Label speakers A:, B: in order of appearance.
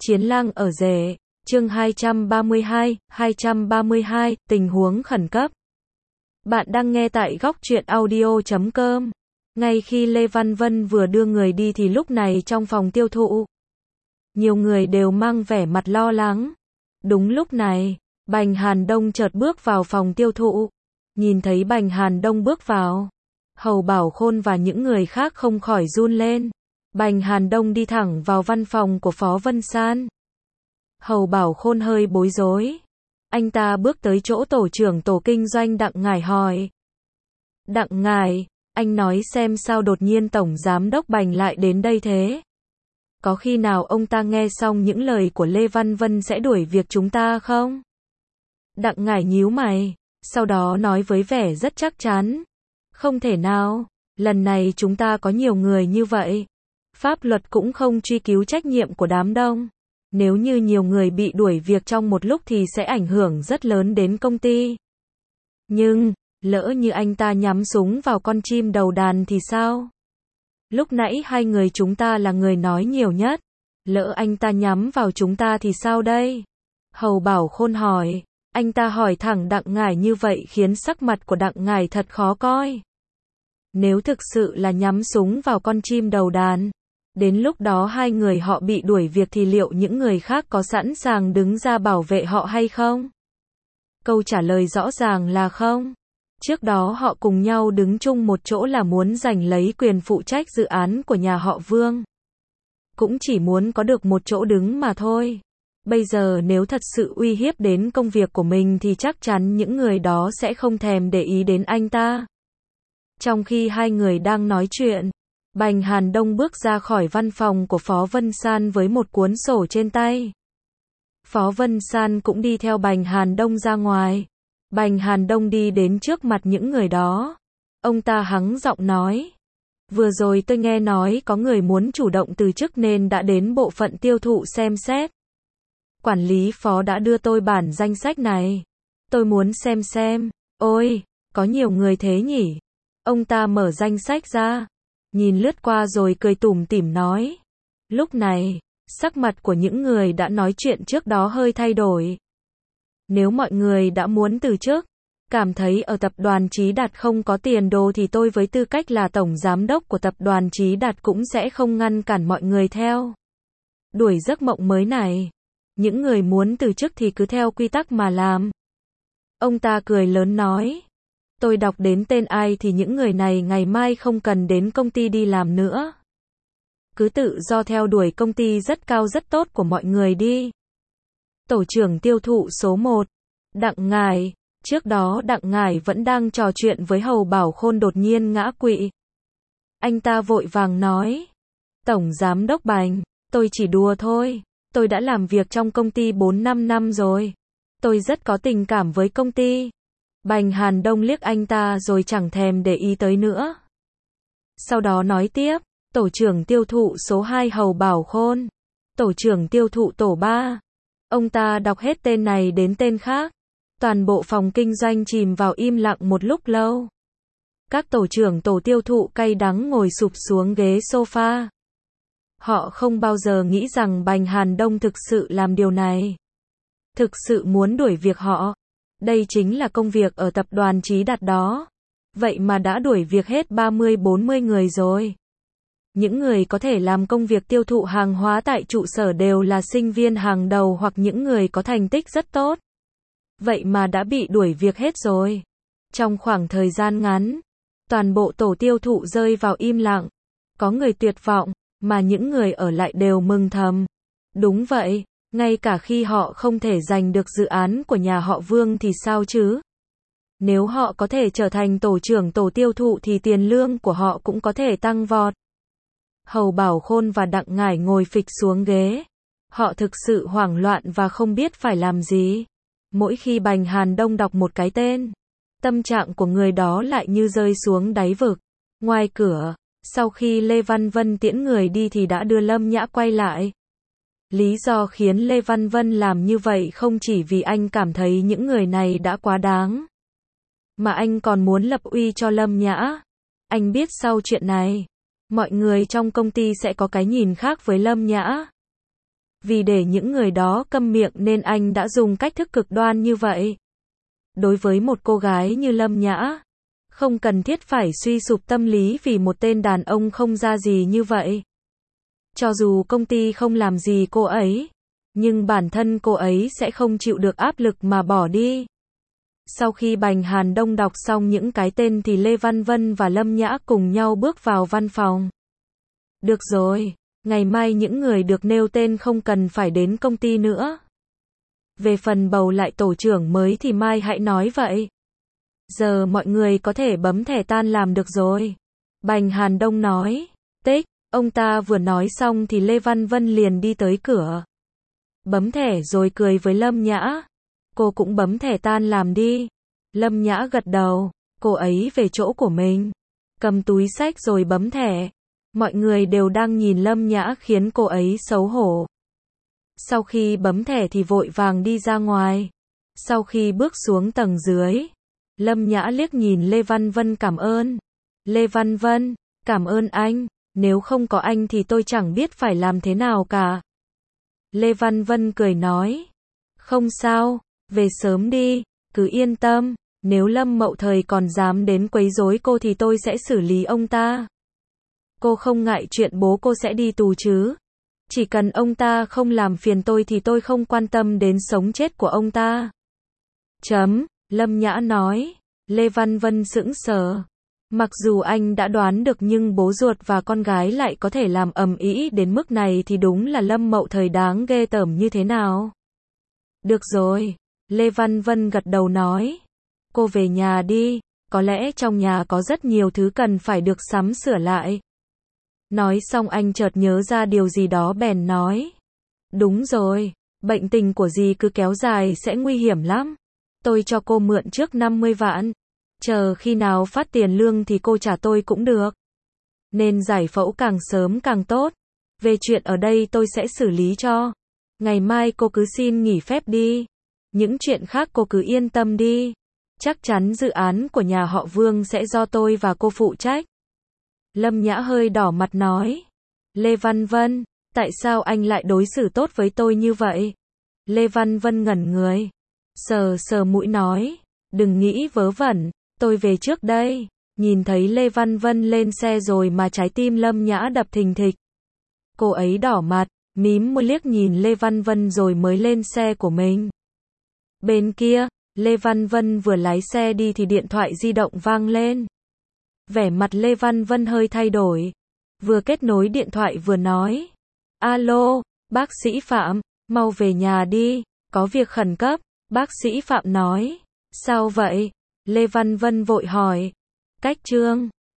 A: Chiến lang ở rể, chương 232, tình huống khẩn cấp. Bạn đang nghe tại góc truyện audio.com. Ngay khi Lê Văn Vân vừa đưa người đi thì lúc này trong phòng tiêu thụ, nhiều người đều mang vẻ mặt lo lắng. Đúng lúc này, Bành Hàn Đông chợt bước vào phòng tiêu thụ. Nhìn thấy Bành Hàn Đông bước vào, Hầu Bảo Khôn và những người khác không khỏi run lên. Bành Hàn Đông đi thẳng vào văn phòng của Phó Vân San. Hầu Bảo Khôn hơi bối rối. Anh ta bước tới chỗ tổ trưởng tổ kinh doanh Đặng Ngải hỏi. Đặng Ngải, anh nói xem sao đột nhiên Tổng Giám đốc Bành lại đến đây thế? Có khi nào ông ta nghe xong những lời của Lê Văn Vân sẽ đuổi việc chúng ta không? Đặng Ngải nhíu mày, sau đó nói với vẻ rất chắc chắn. Không thể nào, lần này chúng ta có nhiều người như vậy. Pháp luật cũng không truy cứu trách nhiệm của đám đông. Nếu như nhiều người bị đuổi việc trong một lúc thì sẽ ảnh hưởng rất lớn đến công ty. Nhưng, lỡ như anh ta nhắm súng vào con chim đầu đàn thì sao? Lúc nãy hai người chúng ta là người nói nhiều nhất. Lỡ anh ta nhắm vào chúng ta thì sao đây? Hầu Bảo Khôn hỏi. Anh ta hỏi thẳng Đặng Ngải như vậy khiến sắc mặt của Đặng Ngải thật khó coi. Nếu thực sự là nhắm súng vào con chim đầu đàn, đến lúc đó hai người họ bị đuổi việc thì liệu những người khác có sẵn sàng đứng ra bảo vệ họ hay không? Câu trả lời rõ ràng là không. Trước đó họ cùng nhau đứng chung một chỗ là muốn giành lấy quyền phụ trách dự án của nhà họ Vương. Cũng chỉ muốn có được một chỗ đứng mà thôi. Bây giờ nếu thật sự uy hiếp đến công việc của mình thì chắc chắn những người đó sẽ không thèm để ý đến anh ta. Trong khi hai người đang nói chuyện, Bành Hàn Đông bước ra khỏi văn phòng của Phó Vân San với một cuốn sổ trên tay. Phó Vân San cũng đi theo Bành Hàn Đông ra ngoài. Bành Hàn Đông đi đến trước mặt những người đó. Ông ta hắng giọng nói. Vừa rồi tôi nghe nói có người muốn chủ động từ chức nên đã đến bộ phận tiêu thụ xem xét. Quản lý Phó đã đưa tôi bản danh sách này. Tôi muốn xem. Ôi, có nhiều người thế nhỉ? Ông ta mở danh sách ra, nhìn lướt qua rồi cười tủm tỉm nói. Lúc này, sắc mặt của những người đã nói chuyện trước đó hơi thay đổi. Nếu mọi người đã muốn từ chức, cảm thấy ở tập đoàn Chí Đạt không có tiền đồ thì tôi với tư cách là tổng giám đốc của tập đoàn Chí Đạt cũng sẽ không ngăn cản mọi người theo đuổi giấc mộng mới này. Những người muốn từ chức thì cứ theo quy tắc mà làm. Ông ta cười lớn nói. Tôi đọc đến tên ai thì những người này ngày mai không cần đến công ty đi làm nữa. Cứ tự do theo đuổi công ty rất cao rất tốt của mọi người đi. Tổ trưởng tiêu thụ số 1, Đặng Ngải. Trước đó Đặng Ngải vẫn đang trò chuyện với Hầu Bảo Khôn đột nhiên ngã quỵ. Anh ta vội vàng nói. Tổng Giám đốc Bành, tôi chỉ đùa thôi. Tôi đã làm việc trong công ty 4-5 năm rồi. Tôi rất có tình cảm với công ty. Bành Hàn Đông liếc anh ta rồi chẳng thèm để ý tới nữa. Sau đó nói tiếp, tổ trưởng tiêu thụ số 2 Hầu Bảo Khôn, tổ trưởng tiêu thụ tổ 3. Ông ta đọc hết tên này đến tên khác. Toàn bộ phòng kinh doanh chìm vào im lặng một lúc lâu. Các tổ trưởng tổ tiêu thụ cay đắng ngồi sụp xuống ghế sofa. Họ không bao giờ nghĩ rằng Bành Hàn Đông thực sự làm điều này. Thực sự muốn đuổi việc họ. Đây chính là công việc ở tập đoàn Chí Đạt đó. Vậy mà đã đuổi việc hết 30-40 người rồi. Những người có thể làm công việc tiêu thụ hàng hóa tại trụ sở đều là sinh viên hàng đầu hoặc những người có thành tích rất tốt. Vậy mà đã bị đuổi việc hết rồi. Trong khoảng thời gian ngắn, toàn bộ tổ tiêu thụ rơi vào im lặng. Có người tuyệt vọng, mà những người ở lại đều mừng thầm. Đúng vậy. Ngay cả khi họ không thể giành được dự án của nhà họ Vương thì sao chứ? Nếu họ có thể trở thành tổ trưởng tổ tiêu thụ thì tiền lương của họ cũng có thể tăng vọt. Hầu Bảo Khôn và Đặng Ngải ngồi phịch xuống ghế. Họ thực sự hoảng loạn và không biết phải làm gì. Mỗi khi Bành Hàn Đông đọc một cái tên, tâm trạng của người đó lại như rơi xuống đáy vực. Ngoài cửa, sau khi Lê Văn Vân tiễn người đi thì đã đưa Lâm Nhã quay lại. Lý do khiến Lê Văn Vân làm như vậy không chỉ vì anh cảm thấy những người này đã quá đáng, mà anh còn muốn lập uy cho Lâm Nhã. Anh biết sau chuyện này, mọi người trong công ty sẽ có cái nhìn khác với Lâm Nhã. Vì để những người đó câm miệng nên anh đã dùng cách thức cực đoan như vậy. Đối với một cô gái như Lâm Nhã, không cần thiết phải suy sụp tâm lý vì một tên đàn ông không ra gì như vậy. Cho dù công ty không làm gì cô ấy, nhưng bản thân cô ấy sẽ không chịu được áp lực mà bỏ đi. Sau khi Bành Hàn Đông đọc xong những cái tên thì Lê Văn Vân và Lâm Nhã cùng nhau bước vào văn phòng. Được rồi, ngày mai những người được nêu tên không cần phải đến công ty nữa. Về phần bầu lại tổ trưởng mới thì mai hãy nói vậy. Giờ mọi người có thể bấm thẻ tan làm được rồi. Bành Hàn Đông nói. Tích, ông ta vừa nói xong thì Lê Văn Vân liền đi tới cửa. Bấm thẻ rồi cười với Lâm Nhã. Cô cũng bấm thẻ tan làm đi. Lâm Nhã gật đầu, cô ấy về chỗ của mình. Cầm túi xách rồi bấm thẻ. Mọi người đều đang nhìn Lâm Nhã khiến cô ấy xấu hổ. Sau khi bấm thẻ thì vội vàng đi ra ngoài. Sau khi bước xuống tầng dưới, Lâm Nhã liếc nhìn Lê Văn Vân cảm ơn. Lê Văn Vân, cảm ơn anh, nếu không có anh thì tôi chẳng biết phải làm thế nào cả. Lê Văn Vân cười nói, không sao, về sớm đi, cứ yên tâm, nếu Lâm Mậu Thời còn dám đến quấy rối cô thì tôi sẽ xử lý ông ta. Cô không ngại chuyện bố cô sẽ đi tù chứ? Chỉ cần ông ta không làm phiền tôi thì tôi không quan tâm đến sống chết của ông ta. Lâm Nhã nói. Lê Văn Vân sững sờ. Mặc dù anh đã đoán được nhưng bố ruột và con gái lại có thể làm ầm ĩ đến mức này thì đúng là Lâm Mậu Thời đáng ghê tởm như thế nào. Được rồi, Lê Văn Vân gật đầu nói. Cô về nhà đi, có lẽ trong nhà có rất nhiều thứ cần phải được sắm sửa lại. Nói xong anh chợt nhớ ra điều gì đó bèn nói. Đúng rồi, bệnh tình của dì cứ kéo dài sẽ nguy hiểm lắm. Tôi cho cô mượn trước 50 vạn. Chờ khi nào phát tiền lương thì cô trả tôi cũng được. Nên giải phẫu càng sớm càng tốt. Về chuyện ở đây tôi sẽ xử lý cho. Ngày mai cô cứ xin nghỉ phép đi. Những chuyện khác cô cứ yên tâm đi. Chắc chắn dự án của nhà họ Vương sẽ do tôi và cô phụ trách. Lâm Nhã hơi đỏ mặt nói. Lê Văn Vân, tại sao anh lại đối xử tốt với tôi như vậy? Lê Văn Vân ngẩn người. Sờ sờ mũi nói. Đừng nghĩ vớ vẩn, tôi về trước đây. Nhìn thấy Lê Văn Vân lên xe rồi mà trái tim Lâm Nhã đập thình thịch. Cô ấy đỏ mặt, mím môi liếc nhìn Lê Văn Vân rồi mới lên xe của mình. Bên kia, Lê Văn Vân vừa lái xe đi thì điện thoại di động vang lên. Vẻ mặt Lê Văn Vân hơi thay đổi. Vừa kết nối điện thoại vừa nói. Alo, bác sĩ Phạm, mau về nhà đi, có việc khẩn cấp. Bác sĩ Phạm nói. Sao vậy? Lê Văn Vân vội hỏi. Cách Trương.